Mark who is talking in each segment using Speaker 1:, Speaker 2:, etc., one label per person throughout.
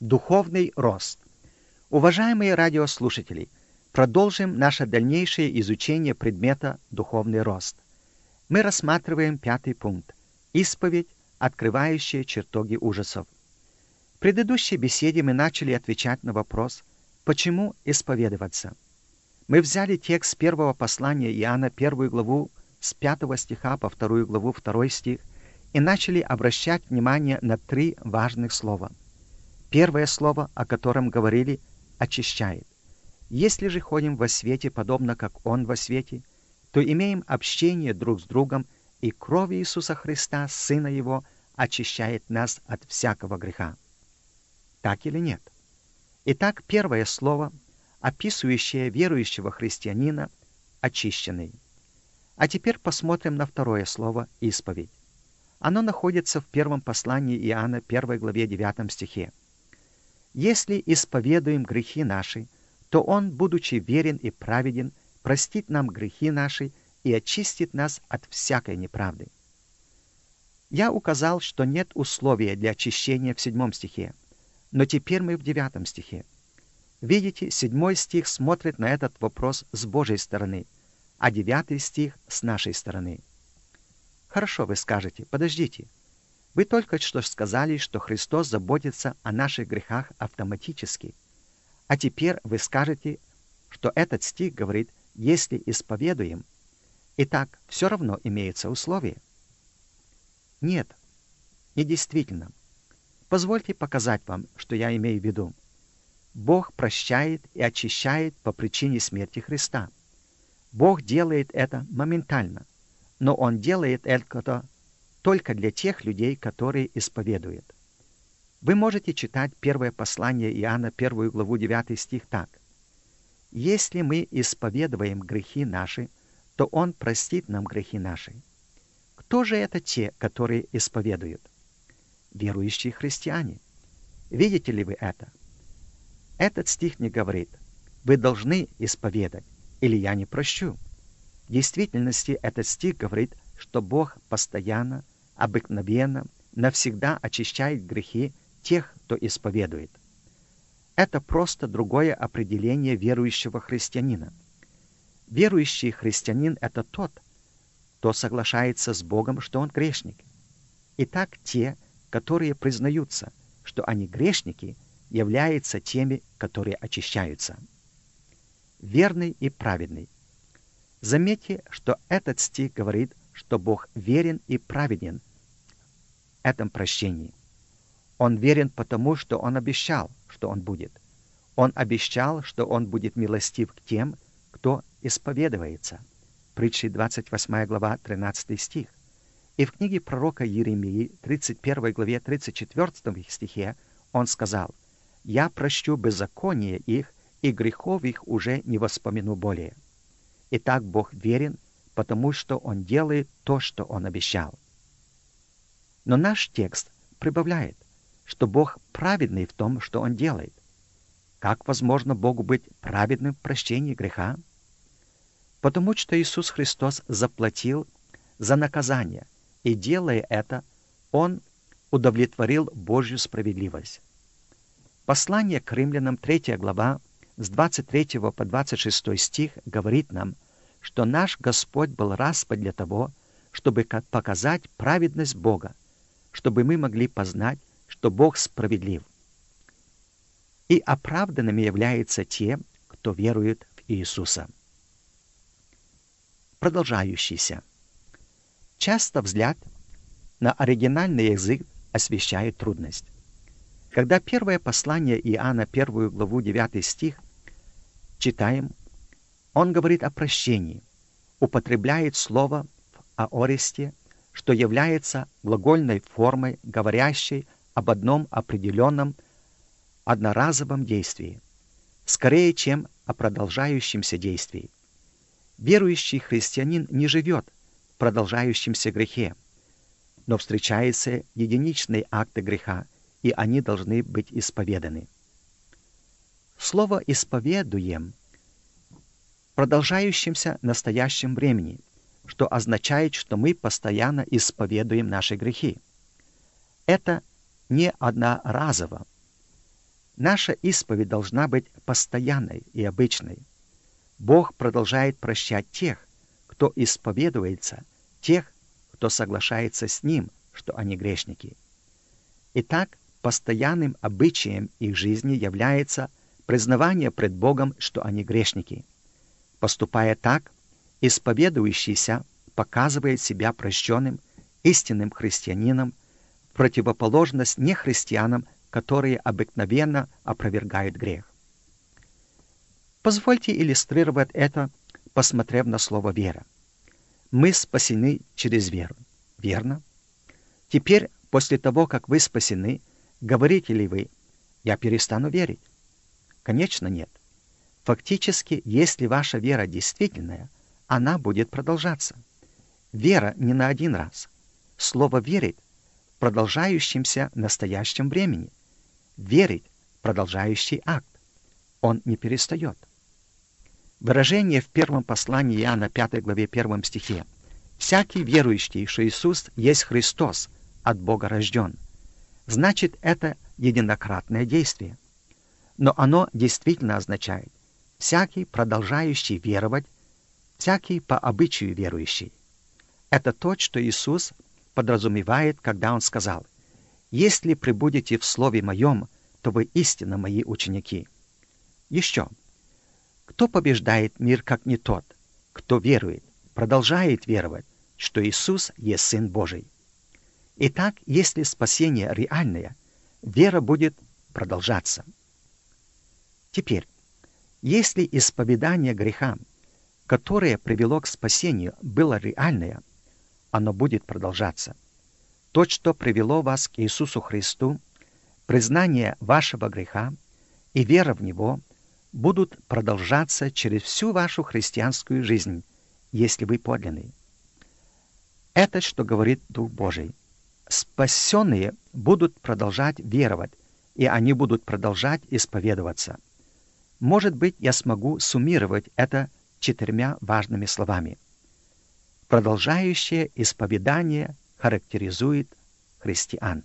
Speaker 1: Духовный рост. Уважаемые радиослушатели, продолжим наше дальнейшее изучение предмета «Духовный рост». Мы рассматриваем 5 пункт – исповедь, открывающая чертоги ужасов. В предыдущей беседе мы начали отвечать на вопрос «Почему исповедоваться?». Мы взяли текст первого послания Иоанна, 1 главу, с 5 стиха по 2 главу, 2 стих, и начали обращать внимание на 3 важных слова. Первое слово, о котором говорили, очищает. Если же ходим во свете, подобно как Он во свете, то имеем общение друг с другом, и кровь Иисуса Христа, Сына Его, очищает нас от всякого греха. Так или нет? Итак, первое слово, описывающее верующего христианина, очищенный. А теперь посмотрим на второе слово «исповедь». Оно находится в первом послании Иоанна, 1 главе, 9 стихе. «Если исповедуем грехи наши, то Он, будучи верен и праведен, простит нам грехи наши и очистит нас от всякой неправды». Я указал, что нет условия для очищения в 7 стихе, но теперь мы в 9 стихе. Видите, 7 стих смотрит на этот вопрос с Божьей стороны, а 9 стих с нашей стороны. Хорошо, вы скажете, подождите. Вы только что сказали, что Христос заботится о наших грехах автоматически. А теперь вы скажете, что этот стих говорит, если исповедуем. Итак, все равно имеется условие. Нет, не действительно. Позвольте показать вам, что я имею в виду. Бог прощает и очищает по причине смерти Христа. Бог делает это моментально, но Он делает это только для тех людей, которые исповедуют. Вы можете читать первое послание Иоанна, 1 главу, 9 стих так. «Если мы исповедуем грехи наши, то Он простит нам грехи наши». Кто же это те, которые исповедуют? Верующие христиане. Видите ли вы это? Этот стих не говорит «Вы должны исповедать» или «Я не прощу». В действительности этот стих говорит, что Бог постоянно, обыкновенно, навсегда очищает грехи тех, кто исповедует. Это просто другое определение верующего христианина. Верующий христианин – это тот, кто соглашается с Богом, что он грешник. Итак, те, которые признаются, что они грешники, являются теми, которые очищаются. Верный и праведный. Заметьте, что этот стих говорит, что Бог верен и праведен в этом прощении. Он верен потому, что Он обещал, что Он будет. Он обещал, что Он будет милостив к тем, кто исповедуется. Притчи 28 глава, 13 стих. И в книге пророка Иеремии, 31 главе, 34 стихе, он сказал: «Я прощу беззаконие их, и грехов их уже не воспомяну более». Итак, Бог верен, потому что Он делает то, что Он обещал. Но наш текст прибавляет, что Бог праведный в том, что Он делает. Как возможно Богу быть праведным в прощении греха? Потому что Иисус Христос заплатил за наказание, и, делая это, Он удовлетворил Божью справедливость. Послание к римлянам, 3 глава, с 23 по 26 стих говорит нам, что наш Господь был распят для того, чтобы показать праведность Бога, чтобы мы могли познать, что Бог справедлив. И оправданными являются те, кто верует в Иисуса. Продолжающийся. Часто взгляд на оригинальный язык освещает трудность. Когда первое послание Иоанна, 1 главу, 9 стих, читаем, он говорит о прощении, употребляет слово в аористе, что является глагольной формой, говорящей об одном определенном одноразовом действии, скорее, чем о продолжающемся действии. Верующий христианин не живет в продолжающемся грехе, но встречаются единичные акты греха, и они должны быть исповеданы. Слово «исповедуем» в продолжающемся настоящем времени, что означает, что мы постоянно исповедуем наши грехи. Это не одноразово. Наша исповедь должна быть постоянной и обычной. Бог продолжает прощать тех, кто исповедуется, тех, кто соглашается с Ним, что они грешники. Итак, постоянным обычаем их жизни является признавание пред Богом, что они грешники. Поступая так, исповедующийся показывает себя прощенным, истинным христианином, в противоположность нехристианам, которые обыкновенно опровергают грех. Позвольте иллюстрировать это, посмотрев на слово «вера». Мы спасены через веру. Верно? Теперь, после того, как вы спасены, говорите ли вы: «Я перестану верить»? Конечно, нет. Фактически, если ваша вера действительная, она будет продолжаться. Вера не на один раз. Слово «верить» в продолжающемся настоящем времени. Верить — продолжающий акт. Он не перестает. Выражение в первом послании Иоанна 5 главе 1 стихе: «Всякий верующий, что Иисус есть Христос, от Бога рожден». Значит, это единократное действие. Но оно действительно означает: всякий, продолжающий веровать, всякий по обычаю верующий. Это то, что Иисус подразумевает, когда Он сказал: «Если пребудете в Слове Моем, то вы истинно Мои ученики». Еще. Кто побеждает мир, как не тот, кто верует, продолжает веровать, что Иисус есть Сын Божий? Итак, если спасение реальное, вера будет продолжаться. Теперь, если исповедание греха, которое привело к спасению, было реальное, оно будет продолжаться. То, что привело вас к Иисусу Христу, признание вашего греха и вера в Него будут продолжаться через всю вашу христианскую жизнь, если вы подлинны. Это, что говорит Дух Божий. Спасенные будут продолжать веровать, и они будут продолжать исповедоваться. Может быть, я смогу суммировать это 4 важными словами. Продолжающее исповедание характеризует христиан.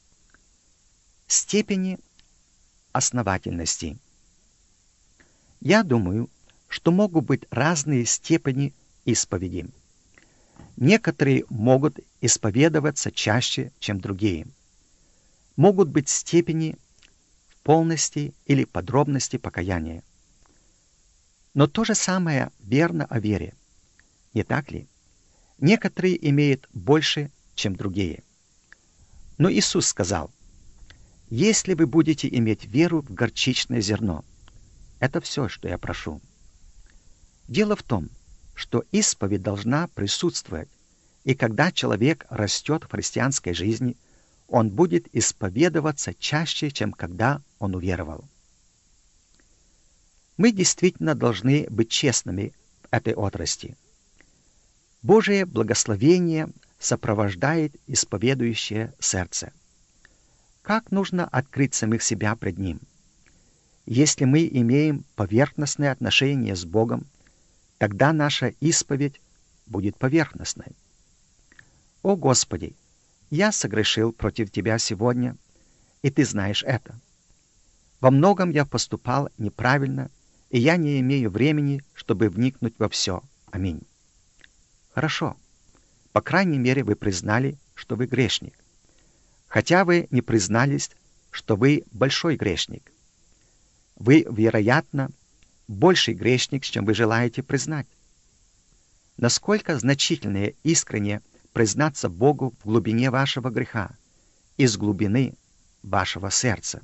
Speaker 1: Степени основательности. Я думаю, что могут быть разные степени исповеди. Некоторые могут исповедоваться чаще, чем другие. Могут быть степени в полности или подробности покаяния. Но то же самое верно о вере. Не так ли? Некоторые имеют больше, чем другие. Но Иисус сказал: «Если вы будете иметь веру в горчичное зерно», это все, что я прошу. Дело в том, что исповедь должна присутствовать, и когда человек растет в христианской жизни, он будет исповедоваться чаще, чем когда он уверовал. Мы действительно должны быть честными в этой отрасли. Божие благословение сопровождает исповедующее сердце. Как нужно открыть самих себя пред Ним? Если мы имеем поверхностное отношение с Богом, тогда наша исповедь будет поверхностной. «О Господи, я согрешил против Тебя сегодня, и Ты знаешь это. Во многом я поступал неправильно, и я не имею времени, чтобы вникнуть во все. Аминь». Хорошо. По крайней мере, вы признали, что вы грешник. Хотя вы не признались, что вы большой грешник. Вы, вероятно, больший грешник, чем вы желаете признать. Насколько значительнее искренне признаться Богу в глубине вашего греха, из глубины вашего сердца.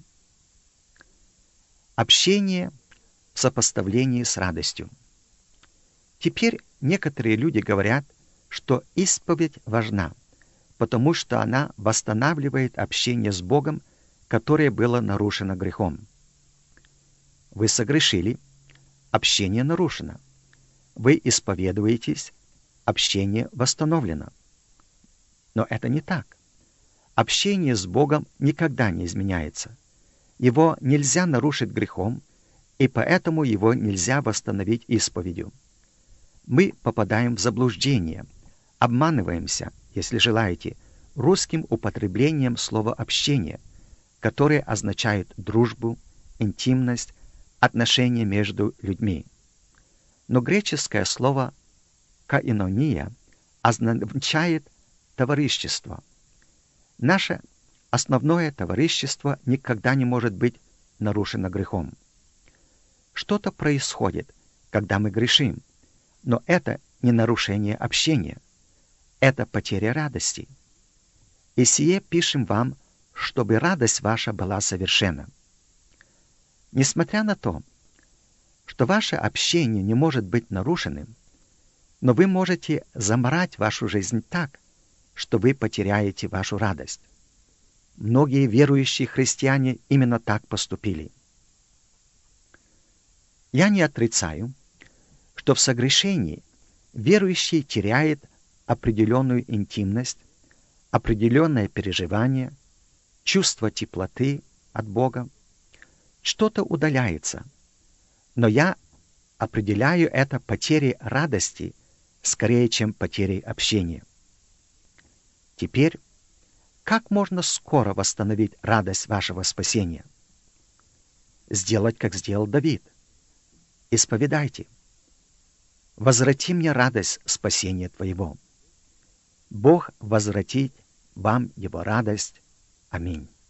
Speaker 1: Общение в сопоставлении с радостью. Теперь некоторые люди говорят, что исповедь важна, потому что она восстанавливает общение с Богом, которое было нарушено грехом. Вы согрешили, общение нарушено. Вы исповедуетесь, общение восстановлено. Но это не так. Общение с Богом никогда не изменяется. Его нельзя нарушить грехом, и поэтому его нельзя восстановить исповедью. Мы попадаем в заблуждение, обманываемся, если желаете, русским употреблением слова «общение», которое означает дружбу интимность, отношения между людьми. Но греческое слово «коинония» означает товарищество. Наше основное товарищество никогда не может быть нарушено грехом. Что-то происходит, когда мы грешим, но это не нарушение общения, это потеря радости. И сие пишем вам, чтобы радость ваша была совершенна. Несмотря на то, что ваше общение не может быть нарушенным, но вы можете заморать вашу жизнь так, что вы потеряете вашу радость. Многие верующие христиане именно так поступили. Я не отрицаю, что в согрешении верующий теряет определенную интимность, определенное переживание, чувство теплоты от Бога. Что-то удаляется, но я определяю это потерей радости скорее, чем потерей общения. Теперь, как можно скоро восстановить радость вашего спасения? Сделать, как сделал Давид. Исповедайте. Возврати мне радость спасения Твоего. Бог возвратит вам Его радость. Аминь.